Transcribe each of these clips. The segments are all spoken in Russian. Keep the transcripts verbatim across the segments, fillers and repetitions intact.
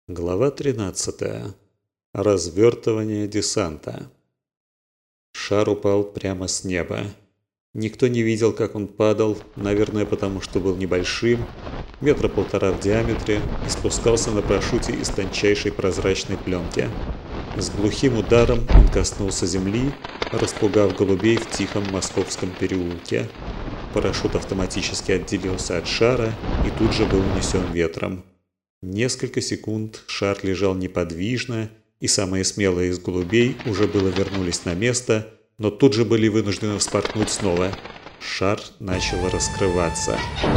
Глава тринадцатая. Развертывание десанта. Шар упал прямо с неба. Никто не видел, как он падал, наверное, потому что был небольшим, метра полтора в диаметре, и спускался на парашюте из тончайшей прозрачной пленки. С глухим ударом он коснулся земли, распугав голубей в тихом московском переулке. Парашют автоматически отделился от шара и тут же был унесен ветром. Несколько секунд шар лежал неподвижно, и самые смелые из голубей уже было вернулись на место, но тут же были вынуждены вспорхнуть снова. Шар начал раскрываться.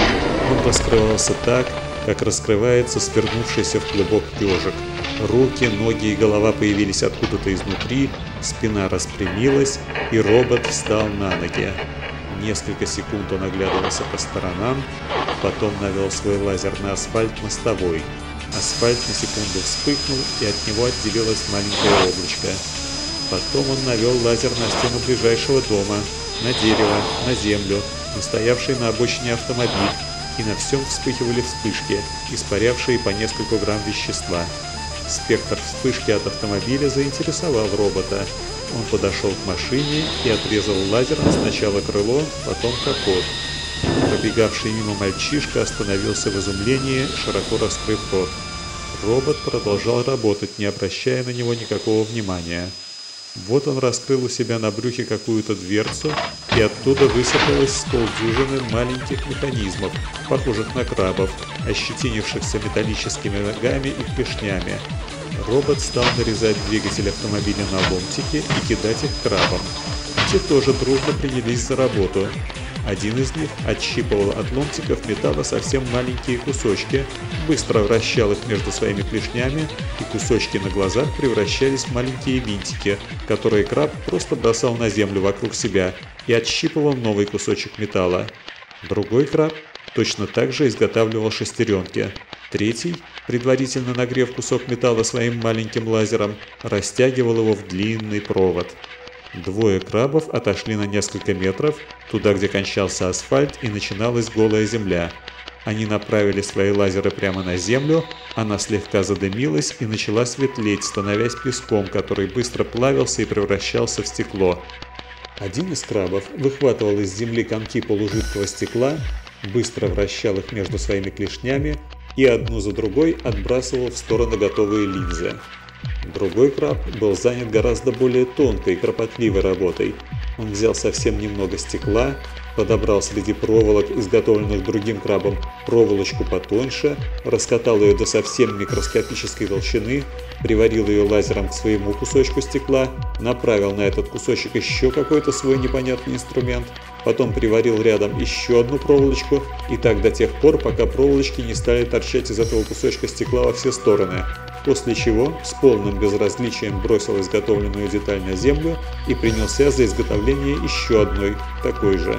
Он раскрывался так, как раскрывается свернувшийся в клубок ежик. Руки, ноги и голова появились откуда-то изнутри, спина распрямилась, и робот встал на ноги. Несколько секунд он оглядывался по сторонам, потом навел свой лазер на асфальт мостовой. Асфальт на секунду вспыхнул, и от него отделилось маленькое облачко. Потом он навел лазер на стену ближайшего дома, на дерево, на землю, на стоявший на обочине автомобиль, и на всем вспыхивали вспышки, испарявшие по несколько грамм вещества. Спектр вспышки от автомобиля заинтересовал робота. Он подошел к машине и отрезал лазером сначала крыло, потом капот. Пробегавший мимо мальчишка остановился в изумлении, широко раскрыв рот. Робот продолжал работать, не обращая на него никакого внимания. Вот он раскрыл у себя на брюхе какую-то дверцу, и оттуда высыпалось с полдюжины маленьких механизмов, похожих на крабов, ощетинившихся металлическими ногами и клешнями. Робот стал нарезать двигатель автомобиля на ломтики и кидать их крабам. Те тоже дружно принялись за работу. Один из них отщипывал от ломтиков металла совсем маленькие кусочки, быстро вращал их между своими клешнями, и кусочки на глазах превращались в маленькие винтики, которые краб просто бросал на землю вокруг себя и отщипывал новый кусочек металла. Другой краб точно так же изготавливал шестеренки. Третий, предварительно нагрев кусок металла своим маленьким лазером, растягивал его в длинный провод. Двое крабов отошли на несколько метров, туда, где кончался асфальт и начиналась голая земля. Они направили свои лазеры прямо на землю, она слегка задымилась и начала светлеть, становясь песком, который быстро плавился и превращался в стекло. Один из крабов выхватывал из земли комки полужидкого стекла, быстро вращал их между своими клешнями и одну за другой отбрасывал в сторону готовые линзы. Другой краб был занят гораздо более тонкой и кропотливой работой. Он взял совсем немного стекла, подобрал среди проволок, изготовленных другим крабом, проволочку потоньше, раскатал ее до совсем микроскопической толщины, приварил ее лазером к своему кусочку стекла, направил на этот кусочек еще какой-то свой непонятный инструмент, потом приварил рядом еще одну проволочку, и так до тех пор, пока проволочки не стали торчать из этого кусочка стекла во все стороны. После чего с полным безразличием бросил изготовленную деталь на землю и принялся за изготовление еще одной, такой же.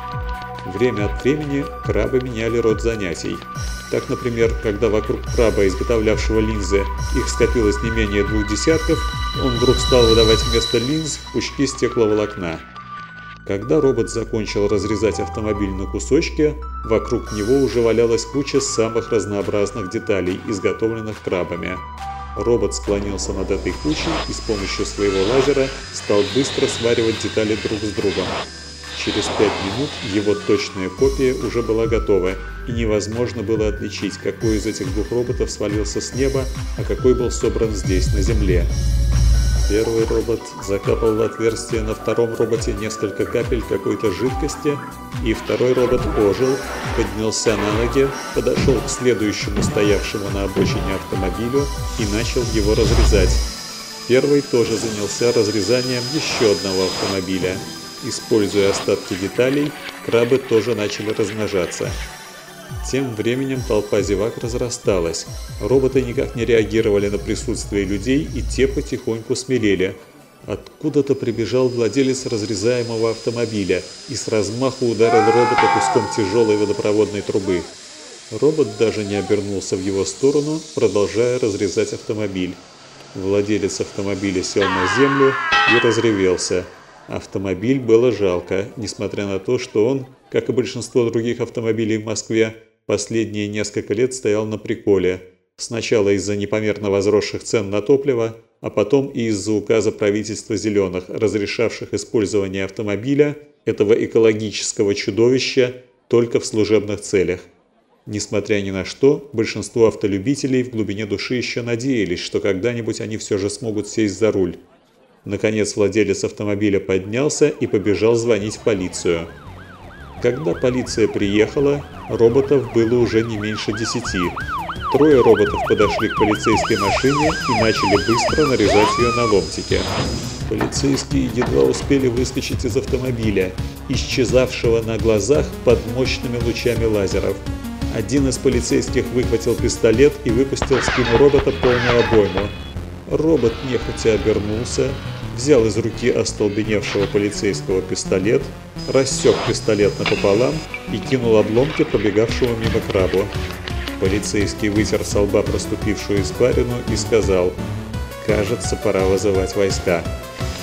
Время от времени крабы меняли род занятий. Так, например, когда вокруг краба, изготовлявшего линзы, их скопилось не менее двух десятков, он вдруг стал выдавать вместо линз пучки стекловолокна. Когда робот закончил разрезать автомобиль на кусочки, вокруг него уже валялась куча самых разнообразных деталей, изготовленных крабами. Робот склонился над этой кучей и с помощью своего лазера стал быстро сваривать детали друг с другом. Через пять минут его точная копия уже была готова, и невозможно было отличить, какой из этих двух роботов свалился с неба, а какой был собран здесь, на земле. Первый робот закапал в отверстие на втором роботе несколько капель какой-то жидкости, и второй робот ожил, поднялся на ноги, подошел к следующему стоявшему на обочине автомобилю и начал его разрезать. Первый тоже занялся разрезанием еще одного автомобиля. Используя остатки деталей, крабы тоже начали размножаться. Тем временем толпа зевак разрасталась. Роботы никак не реагировали на присутствие людей, и те потихоньку смелели. Откуда-то прибежал владелец разрезаемого автомобиля и с размаху ударил робота куском тяжелой водопроводной трубы. Робот даже не обернулся в его сторону, продолжая разрезать автомобиль. Владелец автомобиля сел на землю и разревелся. Автомобиль было жалко, несмотря на то, что он, как и большинство других автомобилей в Москве, последние несколько лет стоял на приколе. Сначала из-за непомерно возросших цен на топливо, а потом и из-за указа правительства «Зеленых», разрешавших использование автомобиля, этого экологического чудовища, только в служебных целях. Несмотря ни на что, большинство автолюбителей в глубине души еще надеялись, что когда-нибудь они все же смогут сесть за руль. Наконец владелец автомобиля поднялся и побежал звонить в полицию. Когда полиция приехала, роботов было уже не меньше десяти. Трое роботов подошли к полицейской машине и начали быстро нарезать ее на ломтики. Полицейские едва успели выскочить из автомобиля, исчезавшего на глазах под мощными лучами лазеров. Один из полицейских выхватил пистолет и выпустил в спину робота полную обойму. Робот нехотя обернулся, взял из руки остолбеневшего полицейского пистолет, рассек пистолет напополам и кинул обломки пробегавшему мимо крабу. Полицейский вытер со лба проступившую испарину и сказал: «Кажется, пора вызывать войска».